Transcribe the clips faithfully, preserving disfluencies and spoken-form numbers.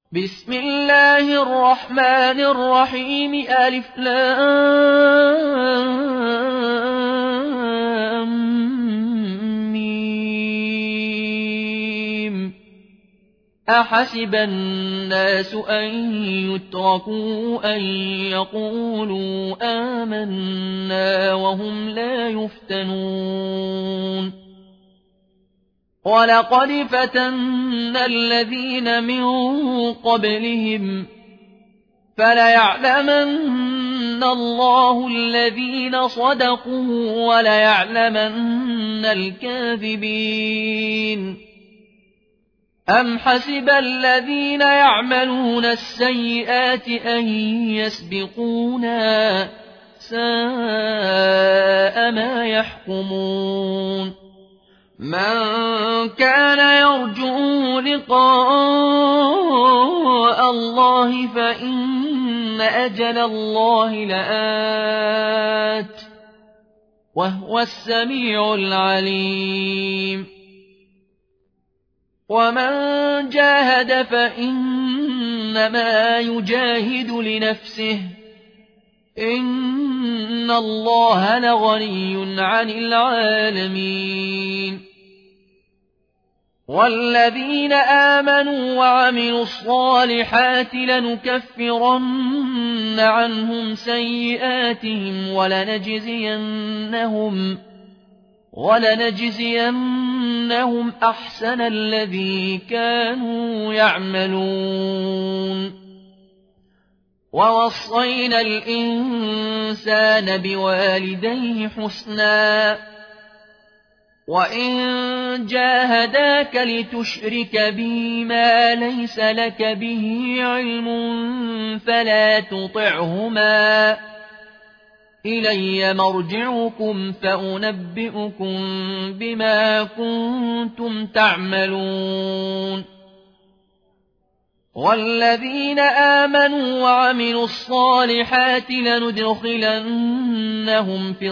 بسم الله الرحمن الرحيم ألف لام ميم أحسب الناس أن يتركوا أن يقولوا آمنا وهم لا يفتنون ولقد فتنا الذين من قبلهم فليعلمن الله الذين صدقوا وليعلمن الكاذبين أم حسب الذين يعملون السيئات أن يسبقونا ساء ما يحكمون من كان يرجو لقاء الله فإن أجل الله لآت وهو السميع العليم ومن جاهد فإنما يجاهد لنفسه إن الله لغني عن العالمين والذين آمنوا وعملوا الصالحات لنكفرن عنهم سيئاتهم ولنجزينهم ولنجزينهم أحسن الذي كانوا يعملون ووصينا الإنسان بوالديه حسنا وإن جاهداك لتشرك بي ما ليس لك به علم فلا تطعهما إلي مرجعكم فأنبئكم بما كنتم تعملون والذين آمنوا وعملوا الصالحات لندخلنهم في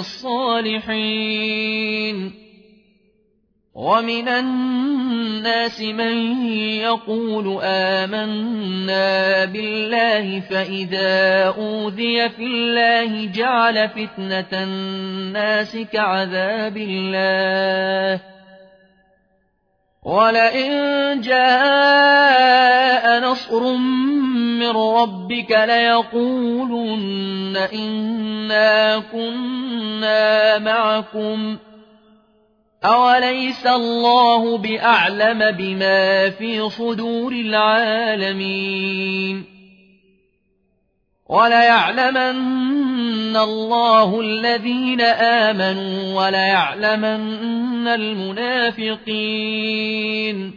الصالحين ومن الناس من يقول آمنا بالله فإذا أوذي في الله جعل فتنة الناس كعذاب الله ولئن جاء نصر من ربك ليقولن إنا كنا معكم أوليس الله بأعلم بما في صدور العالمين وليعلمن الله الذين آمنوا وليعلمن المنافقين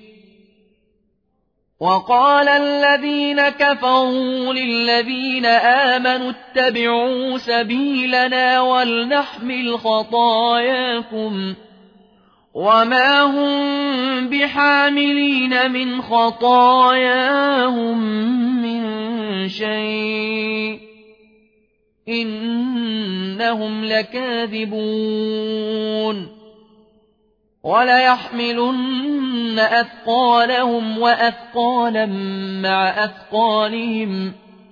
وقال الذين كفروا للذين آمنوا اتبعوا سبيلنا ولنحمل خطاياكم وما هم بحاملين من خطاياهم من شيء إنهم لكاذبون وليحملن أثقالهم وأثقالا مع أثقالهم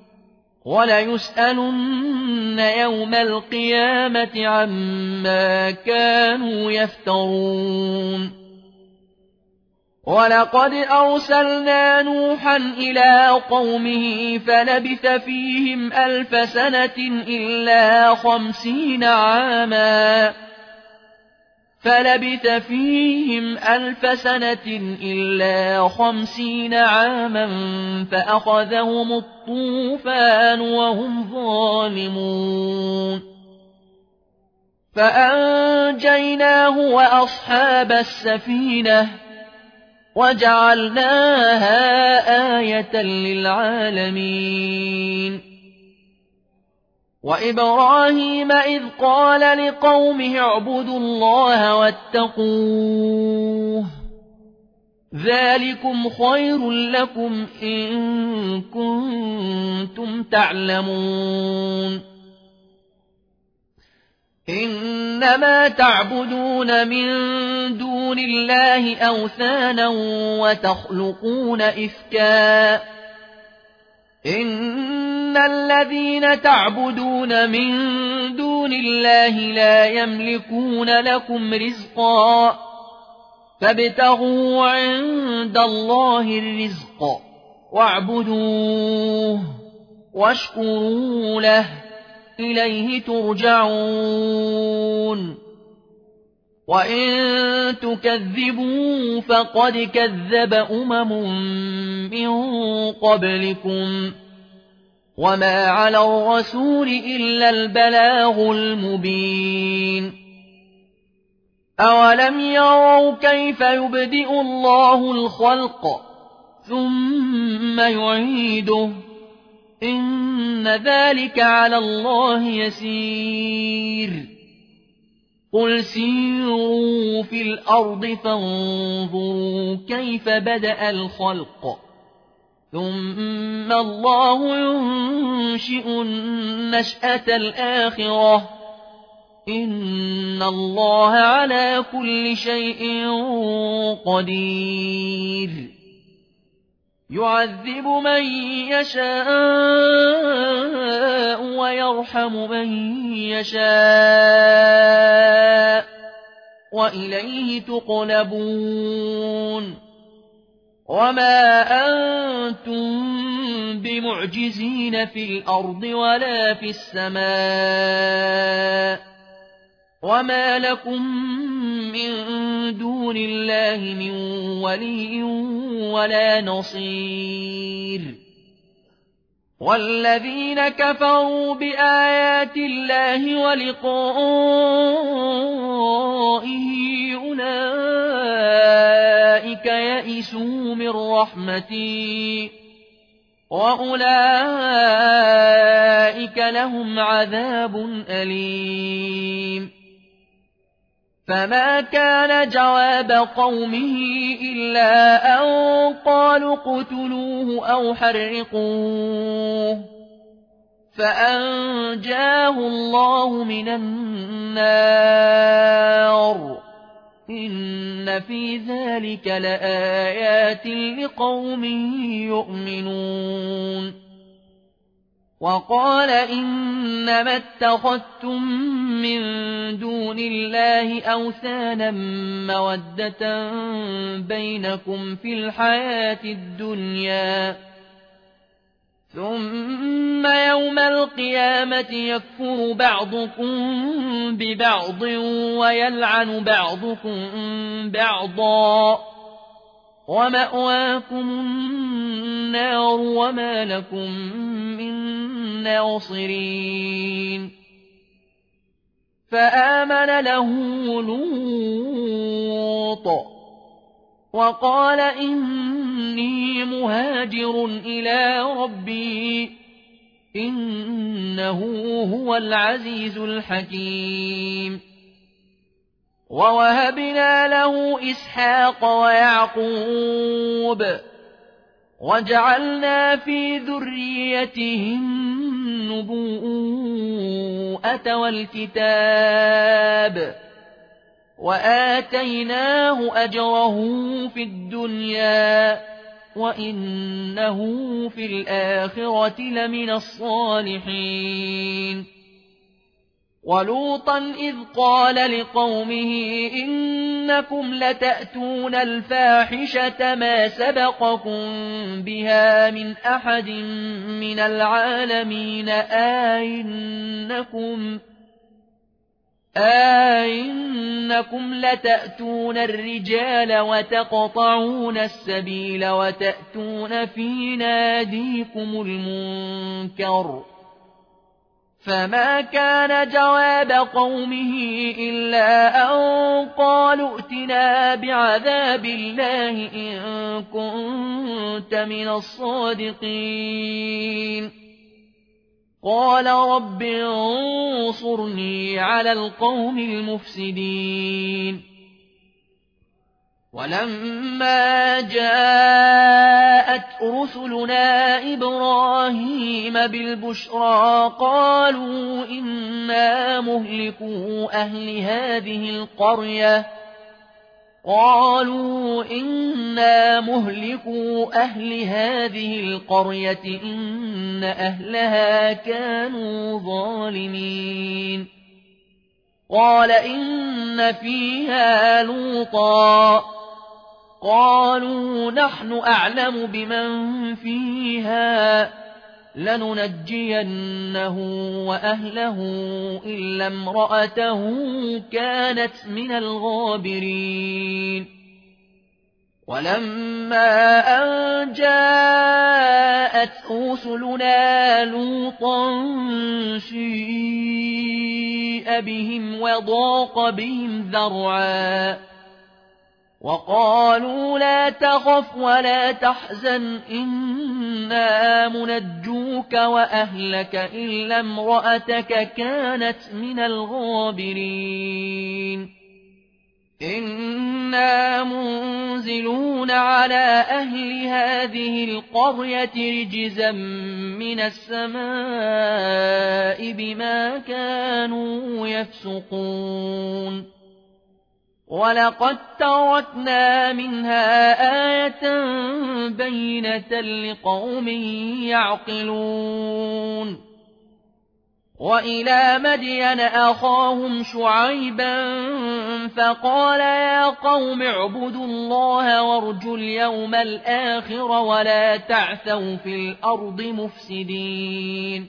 وليسألن يوم القيامة عما كانوا يفترون ولقد أرسلنا نوحا إلى قومه فلبث فيهم ألف سنة إلا خمسين عاما فلبث فيهم ألف سنة إلا خمسين عاما فأخذهم الطوفان وهم ظالمون فأنجيناه وأصحاب السفينة وجعلناها آية للعالمين وإبراهيم إذ قال لقومه اعبدوا الله واتقوه ذلكم خير لكم إن كنتم تعلمون إنما تعبدون من دون الله أوثانا وتخلقون إفكا إن الذين تعبدون من دون الله لا يملكون لكم رزقا فابتغوا عند الله الرزق واعبدوه واشكروا له إليه ترجعون وإن تكذبوا فقد كذب أمم من قبلكم وما على الرسول إلا البلاغ المبين أولم يروا كيف يبدئ الله الخلق ثم يعيده إن ذلك على الله يسير قل سيروا في الأرض فانظروا كيف بدأ الخلق ثم الله ينشئ النشأة الآخرة إن الله على كل شيء قدير يعذب من يشاء ويرحم من يشاء وإليه تقلبون وما أنتم بمعجزين في الأرض ولا في السماء وما لكم من دون الله من ولي ولا نصير والذين كفروا بآيات الله ولقائه أولئك يئسوا من رحمتي وأولئك لهم عذاب أليم فما كان جواب قومه إلا أن قالوا اقتلوه أو حرقوه فأنجاه الله من النار إن في ذلك لآيات لقوم يؤمنون وقال إنما اتخذتم من دون الله أوثانا مودة بينكم في الحياة الدنيا ثم يوم القيامة يكفر بعضكم ببعض ويلعن بعضكم بعضا ومأواكم النار وما لكم من ناصرين فآمن له لوط وقال إني مهاجر إلى ربي إنه هو العزيز الحكيم ووهبنا له إسحاق ويعقوب وجعلنا في ذريته النبوءة والكتاب وآتيناه أجره في الدنيا وإنه في الآخرة لمن الصالحين ولوطا إذ قال لقومه إنكم لتأتون الفاحشة ما سبقكم بها من أحد من العالمين آئنكم آئنكم لتأتون الرجال وتقطعون السبيل وتأتون في ناديكم المنكر فما كان جواب قومه إلا أن قالوا ائتنا بعذاب الله إن كنت من الصادقين قال رب انصرني على القوم المفسدين ولما جاءت رسلنا إبراهيم بالبشرى قالوا إنا مهلكو أهل هذه القرية قالوا إنا مهلكو أهل هذه القرية إن أهلها كانوا ظالمين قال إن فيها لوطا قالوا نحن أعلم بمن فيها لننجينه وأهله إلا امرأته كانت من الغابرين ولما أن جاءت رسلنا لوطا سيء بهم وضاق بهم ذرعا وقالوا لا تخف ولا تحزن إنا منجوك وأهلك إلا امرأتك كانت من الغابرين إنا منزلون على أهل هذه القرية رجزا من السماء بما كانوا يفسقون ولقد تركنا منها آية بينة لقوم يعقلون وإلى مدين أخاهم شعيبا فقال يا قوم اعبدوا الله وارجوا اليوم الآخر ولا تعثوا في الأرض مفسدين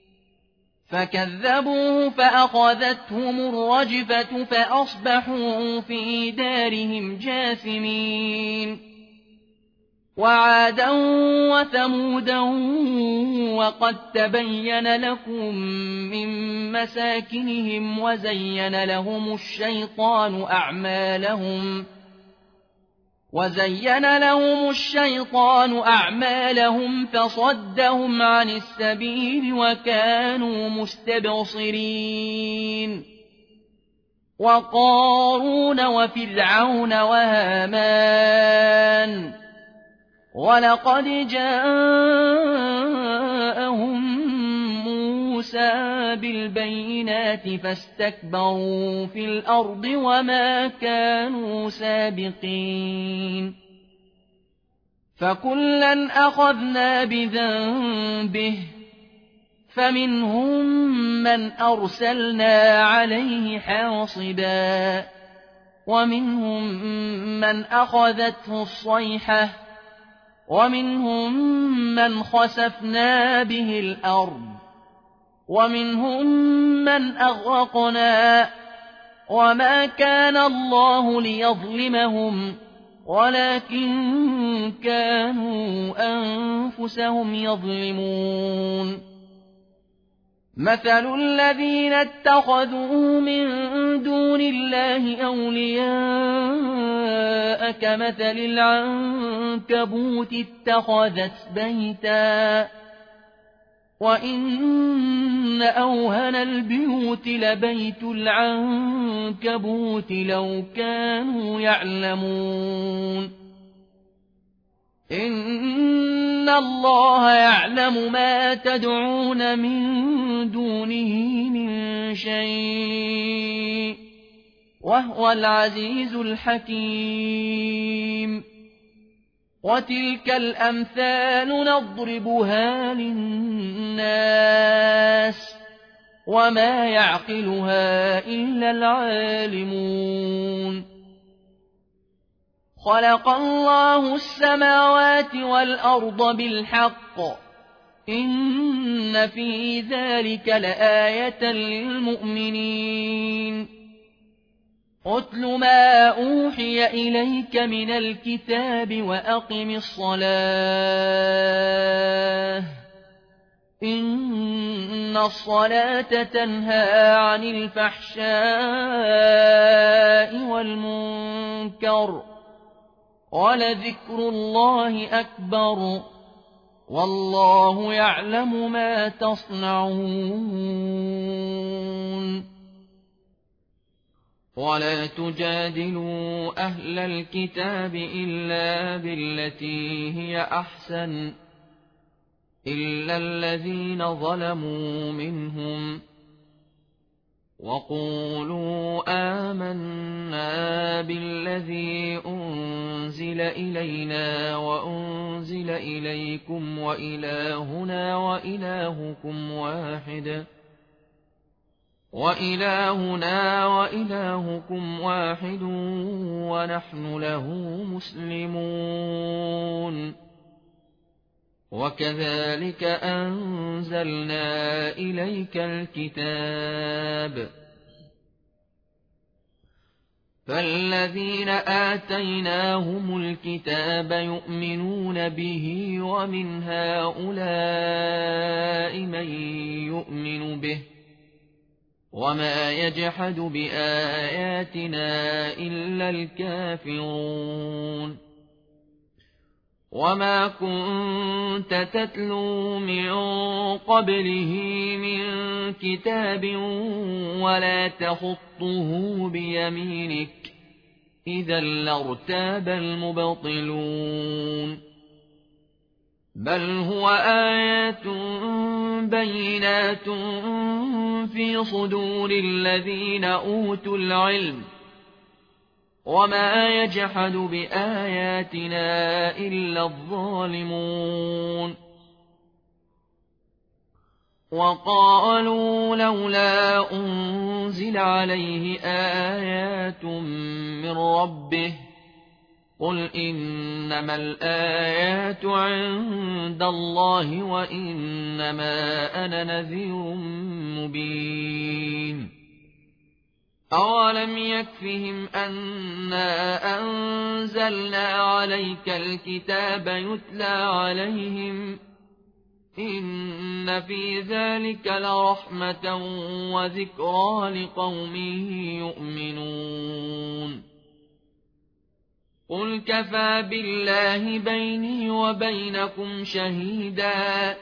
فكذبوه فأخذتهم الرجفة فأصبحوا في دارهم جاثمين وعادا وثمودا وقد تبين لكم من مساكنهم وزين لهم الشيطان أعمالهم وزين لهم الشيطان أعمالهم فصدهم عن السبيل وكانوا مستبصرين وقارون وفرعون وهامان ولقد جاءهم موسى بالبينات فاستكبروا في الأرض وما كانوا سابقين فكلا أخذنا بذنبه فمنهم من أرسلنا عليه حاصبا ومنهم من أخذته الصيحة ومنهم من خسفنا به الأرض ومنهم من أغرقنا وما كان الله ليظلمهم ولكن كانوا أنفسهم يظلمون مثل الذين اتخذوا من دون الله أولياء كمثل العنكبوت اتخذت بيتا وإن أوهن البيوت لبيت العنكبوت لو كانوا يعلمون إن الله يعلم ما تدعون من دونه من شيء وهو العزيز الحكيم وتلك الأمثال نضربها للناس وما يعقلها إلا العالمون خلق الله السماوات والأرض بالحق إن في ذلك لآية للمؤمنين أتل ما أوحي إليك من الكتاب وأقم الصلاة إن الصلاة تنهى عن الفحشاء والمنكر ولذكر الله أكبر والله يعلم ما تصنعون ولا تجادلوا أهل الكتاب إلا بالتي هي أحسن إلا الذين ظلموا منهم وقولوا آمنا بالذي أنزل إلينا وأنزل إليكم وإلهنا وإلهكم واحد وإلهنا وإلهكم واحد ونحن له مسلمون وكذلك أنزلنا إليك الكتاب فالذين آتيناهم الكتاب يؤمنون به ومن هؤلاء من يؤمن به وما يجحد بآياتنا إلا الكافرون وما كنت تتلو من قبله من كتاب ولا تخطه بيمينك إذا لارتاب المبطلون بل هو آيات بينات في صدور الذين أوتوا العلم وما يجحد بآياتنا إلا الظالمون وقالوا لولا أنزل عليه آيات من ربه قل إنما الآيات عند الله وإنما أنا نذير مبين أولم يكفهم أنا أنزلنا عليك الكتاب يتلى عليهم إن في ذلك لرحمة وذكرى لقوم يؤمنون قل كفى بالله بيني وبينكم شهيدا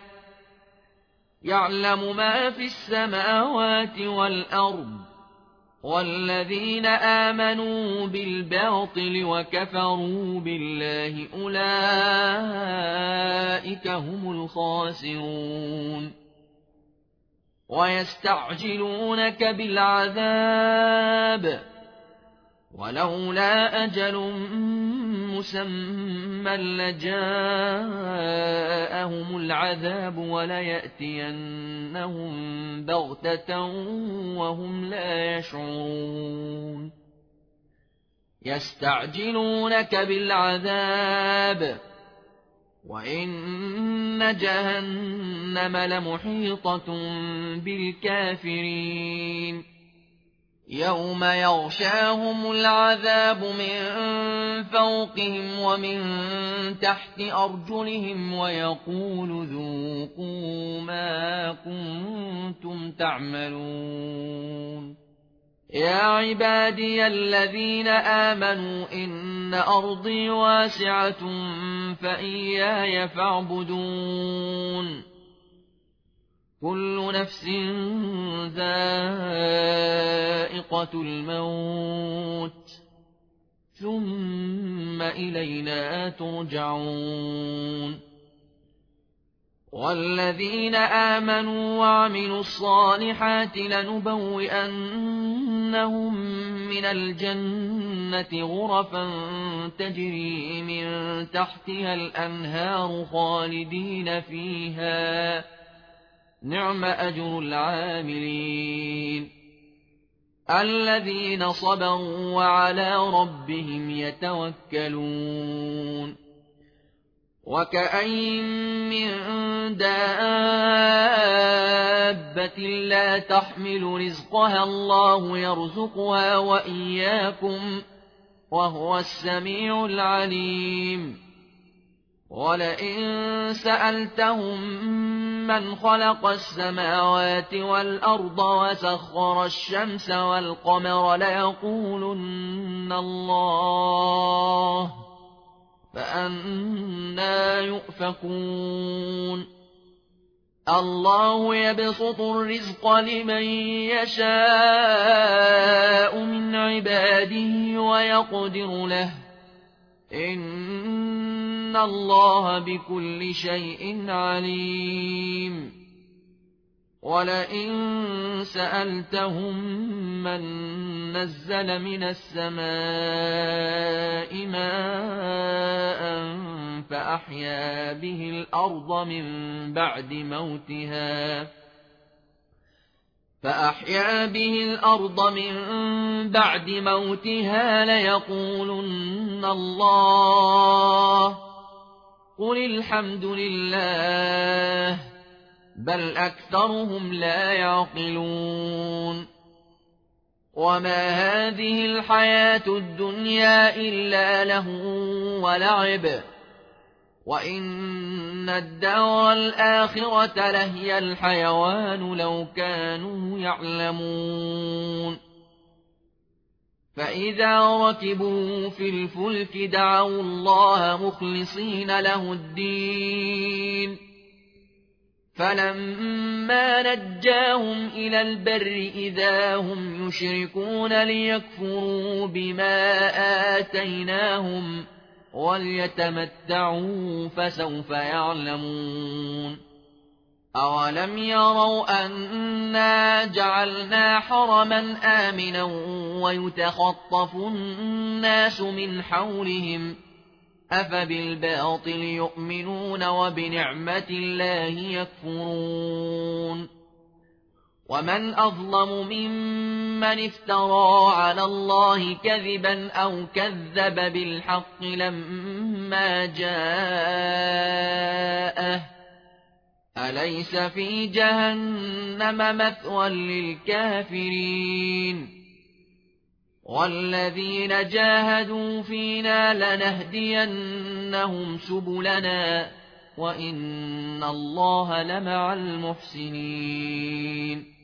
يعلم ما في السماوات والأرض والذين آمنوا بالباطل وكفروا بالله أولئك هم الخاسرون ويستعجلونك بالعذاب ولولا أجل مسمى لجاءهم العذاب وليأتينهم بغتة وهم لا يشعرون يستعجلونك بالعذاب وإن جهنم لمحيطة بالكافرين يوم يغشاهم العذاب من فوقهم ومن تحت أرجلهم ويقول ذوقوا ما كنتم تعملون يا عبادي الذين آمنوا إن أرضي واسعة فإياي فاعبدون كل نفس ذائقة الموت ثم إلينا ترجعون والذين آمنوا وعملوا الصالحات لنبوئنهم من الجنة غرفا تجري من تحتها الأنهار خالدين فيها نعم أجر العاملين الذين صبروا وعلى ربهم يتوكلون وكأين من دابة لا تحمل رزقها الله يرزقها وإياكم وهو السميع العليم ولئن سألتهم من خلق السماوات والأرض وسخر الشمس والقمر ليقولن الله فأنى يؤفكون الله يبسط الرزق لمن يشاء من عباده ويقدر له إن الله بكل شيء عليم ولئن سألتهم من نزل من السماء ماء فأحيا به الأرض من بعد موتها فأحيا به الأرض من بعد موتها ليقولن الله قل الحمد لله بل أكثرهم لا يعقلون وما هذه الحياة الدنيا إلا لهو ولعب وإن الدار الآخرة لهي الحيوان لو كانوا يعلمون فإذا ركبوا في الفلك دعوا الله مخلصين له الدين فلما نجاهم إلى البر إذا هم يشركون ليكفروا بما آتيناهم وليتمتعوا فسوف يعلمون أولم يروا أنا جعلنا حرما آمنا ويتخطف الناس من حولهم أفبالباطل يؤمنون وبنعمة الله يكفرون ومن أظلم ممن افترى على الله كذبا أو كذب بالحق لما جاءه أليس في جهنم مثوى للكافرين والذين جاهدوا فينا لنهدينهم سبلنا وإن الله لمع المحسنين